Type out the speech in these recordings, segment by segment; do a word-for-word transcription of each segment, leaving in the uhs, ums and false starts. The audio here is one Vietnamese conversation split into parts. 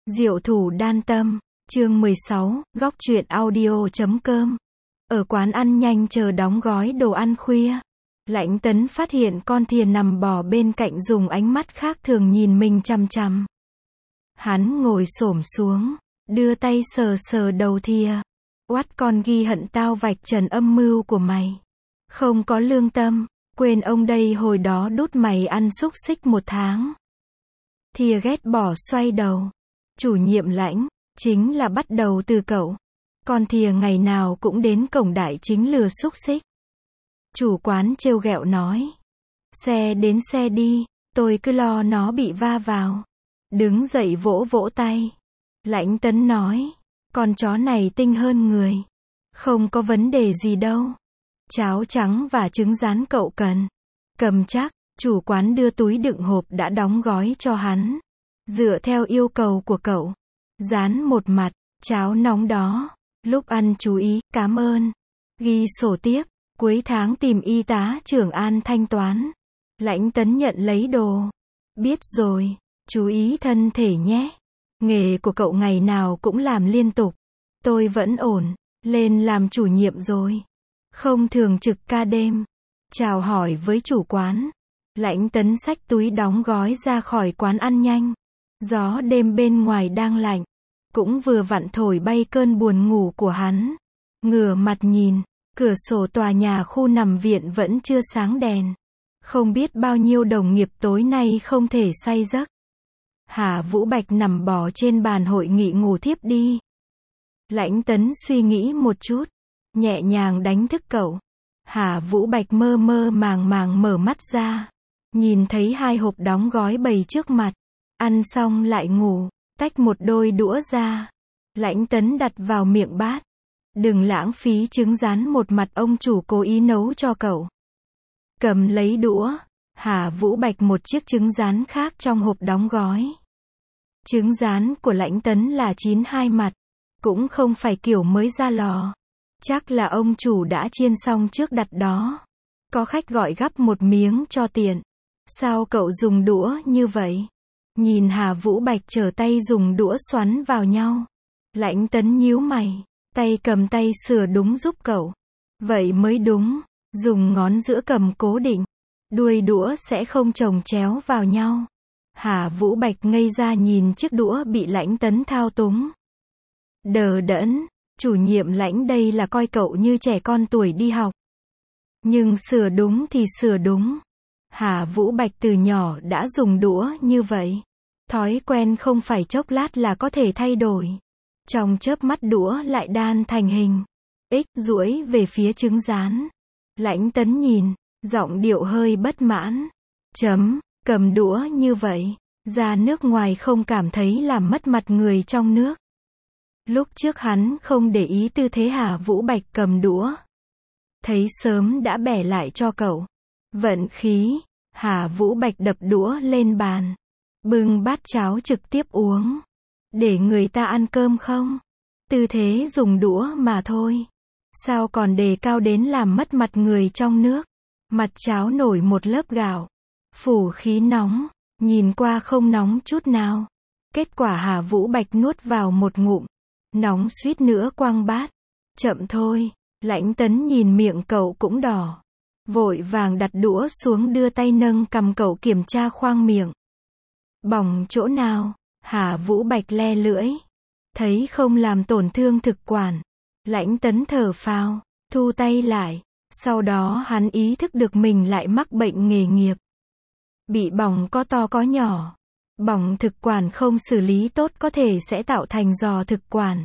Diệu thủ đan tâm, chương mười sáu, góc truyện audio chấm com. Ở quán ăn nhanh chờ đóng gói đồ ăn khuya, Lãnh Tấn phát hiện con thìa nằm bò bên cạnh dùng ánh mắt khác thường nhìn mình chằm chằm. Hắn ngồi xổm xuống, đưa tay sờ sờ đầu thìa. Oát con ghi hận tao vạch trần âm mưu của mày. Không có lương tâm, quên ông đây hồi đó đút mày ăn xúc xích một tháng. Thìa ghét bỏ xoay đầu. Chủ nhiệm Lãnh, chính là bắt đầu từ cậu. Con thìa ngày nào cũng đến cổng đại chính lừa xúc xích. Chủ quán trêu ghẹo nói. Xe đến xe đi, tôi cứ lo nó bị va vào. Đứng dậy vỗ vỗ tay. Lãnh Tấn nói, con chó này tinh hơn người. Không có vấn đề gì đâu. Cháo trắng và trứng rán cậu cần. Cầm chắc, chủ quán đưa túi đựng hộp đã đóng gói cho hắn. Dựa theo yêu cầu của cậu. Rán một mặt, cháo nóng đó. Lúc ăn chú ý, cảm ơn. Ghi sổ tiếp, cuối tháng tìm y tá trưởng An thanh toán. Lãnh Tấn nhận lấy đồ. Biết rồi, chú ý thân thể nhé. Nghề của cậu ngày nào cũng làm liên tục. Tôi vẫn ổn, lên làm chủ nhiệm rồi. Không thường trực ca đêm. Chào hỏi với chủ quán. Lãnh Tấn xách túi đóng gói ra khỏi quán ăn nhanh. Gió đêm bên ngoài đang lạnh. Cũng vừa vặn thổi bay cơn buồn ngủ của hắn. Ngửa mặt nhìn, cửa sổ tòa nhà khu nằm viện vẫn chưa sáng đèn. Không biết bao nhiêu đồng nghiệp tối nay không thể say giấc. Hà Vũ Bạch nằm bò trên bàn hội nghị ngủ thiếp đi. Lãnh Tấn suy nghĩ một chút, nhẹ nhàng đánh thức cậu. Hà Vũ Bạch mơ mơ màng màng mở mắt ra. Nhìn thấy hai hộp đóng gói bày trước mặt. Ăn xong lại ngủ, tách một đôi đũa ra. Lãnh Tấn đặt vào miệng bát. Đừng lãng phí trứng rán một mặt ông chủ cố ý nấu cho cậu. Cầm lấy đũa, Hà Vũ Bạch một chiếc trứng rán khác trong hộp đóng gói. Trứng rán của Lãnh Tấn là chín hai mặt, cũng không phải kiểu mới ra lò. Chắc là ông chủ đã chiên xong trước đặt đó. Có khách gọi gắp một miếng cho tiện. Sao cậu dùng đũa như vậy? Nhìn Hà Vũ Bạch trở tay dùng đũa xoắn vào nhau. Lãnh Tấn nhíu mày, tay cầm tay sửa đúng giúp cậu. Vậy mới đúng, dùng ngón giữa cầm cố định. Đuôi đũa sẽ không chồng chéo vào nhau. Hà Vũ Bạch ngây ra nhìn chiếc đũa bị Lãnh Tấn thao túng. Đờ đẫn, chủ nhiệm Lãnh đây là coi cậu như trẻ con tuổi đi học. Nhưng sửa đúng thì sửa đúng. Hà Vũ Bạch từ nhỏ đã dùng đũa như vậy. Thói quen không phải chốc lát là có thể thay đổi. Trong chớp mắt đũa lại đan thành hình. Ích duỗi về phía trứng rán. Lãnh Tấn nhìn, giọng điệu hơi bất mãn. Chấm, cầm đũa như vậy, ra nước ngoài không cảm thấy làm mất mặt người trong nước. Lúc trước hắn không để ý tư thế Hà Vũ Bạch cầm đũa. Thấy sớm đã bẻ lại cho cậu. Vận khí, Hà Vũ Bạch đập đũa lên bàn. Bưng bát cháo trực tiếp uống. Để người ta ăn cơm không? Tư thế dùng đũa mà thôi. Sao còn đề cao đến làm mất mặt người trong nước? Mặt cháo nổi một lớp gạo. Phủ khí nóng, nhìn qua không nóng chút nào. Kết quả Hà Vũ Bạch nuốt vào một ngụm. Nóng suýt nữa quăng bát. Chậm thôi, Lãnh Tấn nhìn miệng cậu cũng đỏ. Vội vàng đặt đũa xuống đưa tay nâng cầm cậu kiểm tra khoang miệng. Bỏng chỗ nào? Hà Vũ Bạch le lưỡi. Thấy không làm tổn thương thực quản. Lãnh Tấn thở phào, thu tay lại. Sau đó hắn ý thức được mình lại mắc bệnh nghề nghiệp. Bị bỏng có to có nhỏ. Bỏng thực quản không xử lý tốt có thể sẽ tạo thành giò thực quản.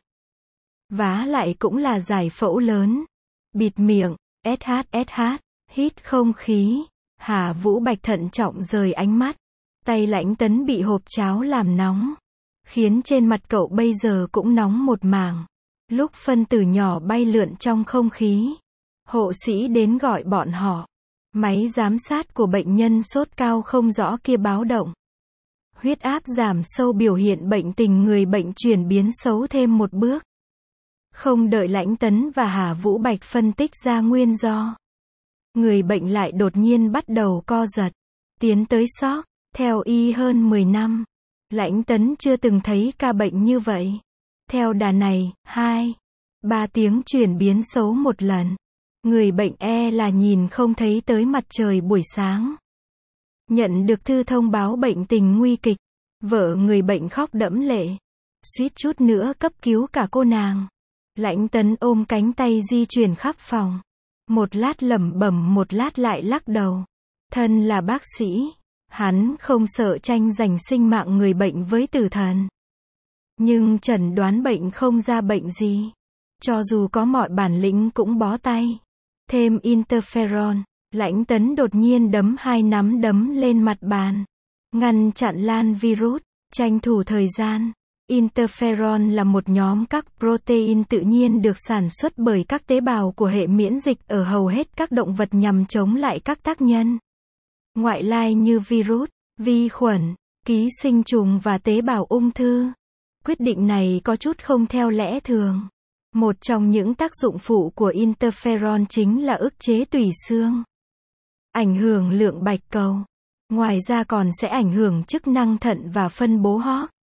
Vá lại cũng là giải phẫu lớn. Bịt miệng, ét hát ét hát, hít không khí. Hà Vũ Bạch thận trọng rời ánh mắt. Tay Lãnh Tấn bị hộp cháo làm nóng. Khiến trên mặt cậu bây giờ cũng nóng một mảng. Lúc phân tử nhỏ bay lượn trong không khí. Hộ sĩ đến gọi bọn họ. Máy giám sát của bệnh nhân sốt cao không rõ kia báo động. Huyết áp giảm sâu biểu hiện bệnh tình người bệnh chuyển biến xấu thêm một bước. Không đợi Lãnh Tấn và Hà Vũ Bạch phân tích ra nguyên do. Người bệnh lại đột nhiên bắt đầu co giật. Tiến tới sốc, theo y hơn mười năm. Lãnh Tấn chưa từng thấy ca bệnh như vậy. Theo đà này, hai, ba tiếng chuyển biến xấu một lần. Người bệnh e là nhìn không thấy tới mặt trời buổi sáng. Nhận được thư thông báo bệnh tình nguy kịch. Vợ người bệnh khóc đẫm lệ. Suýt chút nữa cấp cứu cả cô nàng. Lãnh Tấn ôm cánh tay di chuyển khắp phòng. Một lát lẩm bẩm, một lát lại lắc đầu. Thân là bác sĩ, hắn không sợ tranh giành sinh mạng người bệnh với tử thần. Nhưng chẩn đoán bệnh không ra bệnh gì. Cho dù có mọi bản lĩnh cũng bó tay. Thêm interferon, Lãnh Tấn đột nhiên đấm hai nắm đấm lên mặt bàn. Ngăn chặn lan virus, tranh thủ thời gian. Interferon là một nhóm các protein tự nhiên được sản xuất bởi các tế bào của hệ miễn dịch ở hầu hết các động vật nhằm chống lại các tác nhân ngoại lai như virus, vi khuẩn, ký sinh trùng và tế bào ung thư. Quyết định này có chút không theo lẽ thường. Một trong những tác dụng phụ của interferon chính là ức chế tủy xương, ảnh hưởng lượng bạch cầu. Ngoài ra còn sẽ ảnh hưởng chức năng thận và phân bố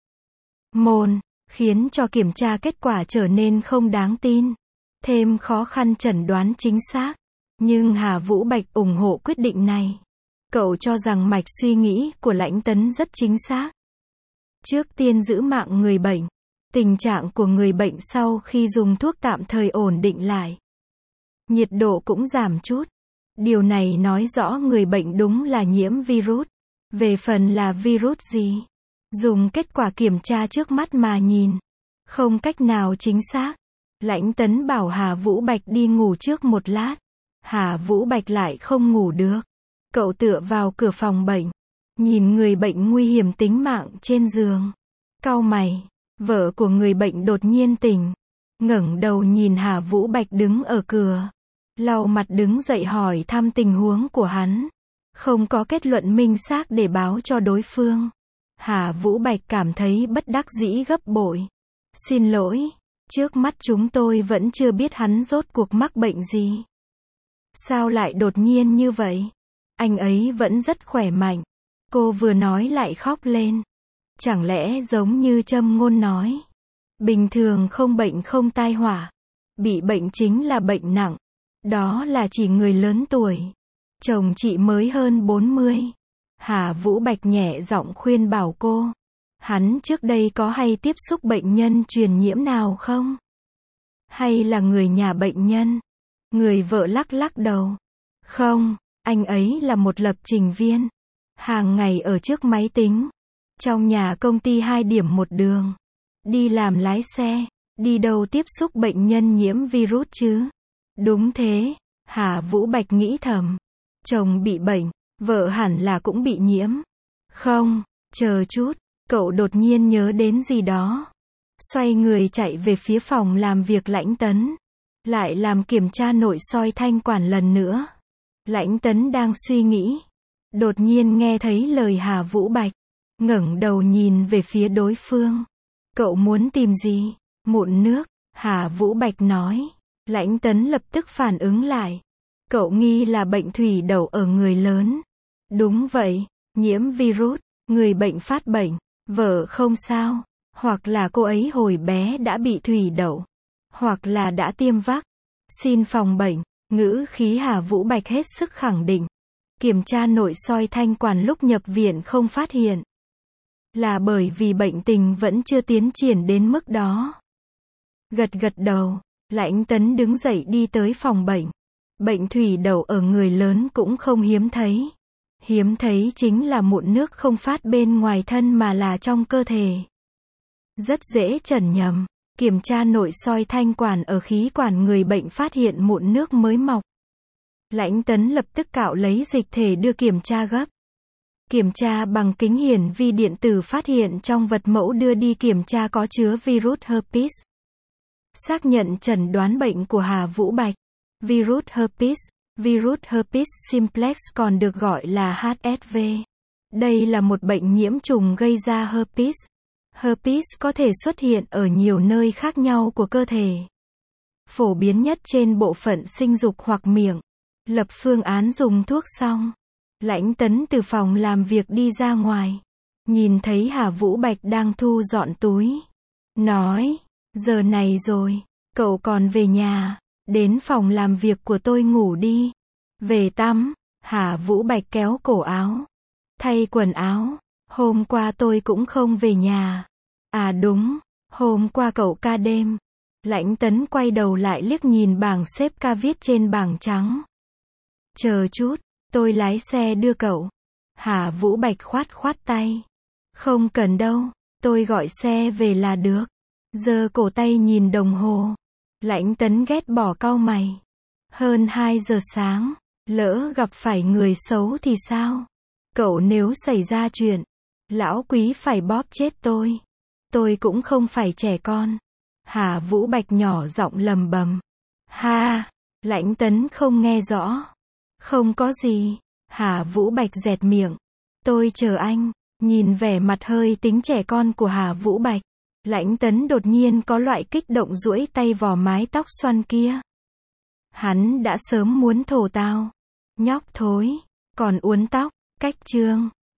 hormone, khiến cho kiểm tra kết quả trở nên không đáng tin, thêm khó khăn chẩn đoán chính xác. Nhưng Hà Vũ Bạch ủng hộ quyết định này. Cậu cho rằng mạch suy nghĩ của Lãnh Tấn rất chính xác. Trước tiên giữ mạng người bệnh. Tình trạng của người bệnh sau khi dùng thuốc tạm thời ổn định lại. Nhiệt độ cũng giảm chút. Điều này nói rõ người bệnh đúng là nhiễm virus. Về phần là virus gì? Dùng kết quả kiểm tra trước mắt mà nhìn. Không cách nào chính xác. Lãnh Tấn bảo Hà Vũ Bạch đi ngủ trước một lát. Hà Vũ Bạch lại không ngủ được. Cậu tựa vào cửa phòng bệnh. Nhìn người bệnh nguy hiểm tính mạng trên giường. Cau mày. Vợ của người bệnh đột nhiên tỉnh. Ngẩng đầu nhìn Hà Vũ Bạch đứng ở cửa. Lau mặt đứng dậy hỏi thăm tình huống của hắn. Không có kết luận minh xác để báo cho đối phương. Hà Vũ Bạch cảm thấy bất đắc dĩ gấp bội. Xin lỗi, trước mắt chúng tôi vẫn chưa biết hắn rốt cuộc mắc bệnh gì. Sao lại đột nhiên như vậy? Anh ấy vẫn rất khỏe mạnh. Cô vừa nói lại khóc lên. Chẳng lẽ giống như châm ngôn nói. Bình thường không bệnh không tai họa. Bị bệnh chính là bệnh nặng. Đó là chỉ người lớn tuổi. Chồng chị mới hơn bốn mươi. Hà Vũ Bạch nhẹ giọng khuyên bảo cô. Hắn trước đây có hay tiếp xúc bệnh nhân truyền nhiễm nào không? Hay là người nhà bệnh nhân? Người vợ lắc lắc đầu. Không, anh ấy là một lập trình viên. Hàng ngày ở trước máy tính. Trong nhà công ty hai điểm một đường. Đi làm lái xe. Đi đâu tiếp xúc bệnh nhân nhiễm virus chứ? Đúng thế, Hà Vũ Bạch nghĩ thầm. Chồng bị bệnh, vợ hẳn là cũng bị nhiễm. Không, chờ chút, cậu đột nhiên nhớ đến gì đó. Xoay người chạy về phía phòng làm việc Lãnh Tấn. Lại làm kiểm tra nội soi thanh quản lần nữa. Lãnh Tấn đang suy nghĩ. Đột nhiên nghe thấy lời Hà Vũ Bạch. Ngẩng đầu nhìn về phía đối phương. Cậu muốn tìm gì? Mụn nước, Hà Vũ Bạch nói. Lãnh Tấn lập tức phản ứng lại. Cậu nghi là bệnh thủy đậu ở người lớn. Đúng vậy, nhiễm virus, người bệnh phát bệnh, vợ không sao. Hoặc là cô ấy hồi bé đã bị thủy đậu. Hoặc là đã tiêm vắc xin phòng bệnh. Ngữ khí Hà Vũ Bạch hết sức khẳng định. Kiểm tra nội soi thanh quản lúc nhập viện không phát hiện. Là bởi vì bệnh tình vẫn chưa tiến triển đến mức đó. Gật gật đầu, Lãnh Tấn đứng dậy đi tới phòng bệnh. Bệnh thủy đậu ở người lớn cũng không hiếm thấy. Hiếm thấy chính là mụn nước không phát bên ngoài thân mà là trong cơ thể. Rất dễ chẩn nhầm. Kiểm tra nội soi thanh quản ở khí quản người bệnh phát hiện mụn nước mới mọc. Lãnh Tấn lập tức cạo lấy dịch thể đưa kiểm tra gấp. Kiểm tra bằng kính hiển vi điện tử phát hiện trong vật mẫu đưa đi kiểm tra có chứa virus herpes. Xác nhận chẩn đoán bệnh của Hà Vũ Bạch. Virus herpes, virus herpes simplex còn được gọi là H S V. Đây là một bệnh nhiễm trùng gây ra herpes. Herpes có thể xuất hiện ở nhiều nơi khác nhau của cơ thể. Phổ biến nhất trên bộ phận sinh dục hoặc miệng. Lập phương án dùng thuốc xong. Lãnh Tấn từ phòng làm việc đi ra ngoài. nhìn thấy Hà Vũ Bạch đang thu dọn túi. Nói, giờ này rồi, cậu còn về nhà, đến phòng làm việc của tôi ngủ đi. Về tắm, Hà Vũ Bạch kéo cổ áo, thay quần áo, hôm qua tôi cũng không về nhà. À đúng, hôm qua cậu ca đêm. Lãnh Tấn quay đầu lại liếc nhìn bảng xếp ca viết trên bảng trắng. Chờ chút, tôi lái xe đưa cậu. Hà Vũ Bạch khoát khoát tay. Không cần đâu, tôi gọi xe về là được. Giơ cổ tay nhìn đồng hồ. Lãnh Tấn ghét bỏ cau mày. Hơn hai giờ sáng, lỡ gặp phải người xấu thì sao? Cậu nếu xảy ra chuyện, lão Quý phải bóp chết tôi. Tôi cũng không phải trẻ con. Hà Vũ Bạch nhỏ giọng lầm bầm. Ha, Lãnh Tấn không nghe rõ. Không có gì. Hà Vũ Bạch dẹt miệng. Tôi chờ anh. Nhìn vẻ mặt hơi tính trẻ con của Hà Vũ Bạch, Lãnh Tấn đột nhiên có loại kích động duỗi tay vò mái tóc xoăn kia. Hắn đã sớm muốn thổ tao. Nhóc thối, còn uốn tóc, cách chương.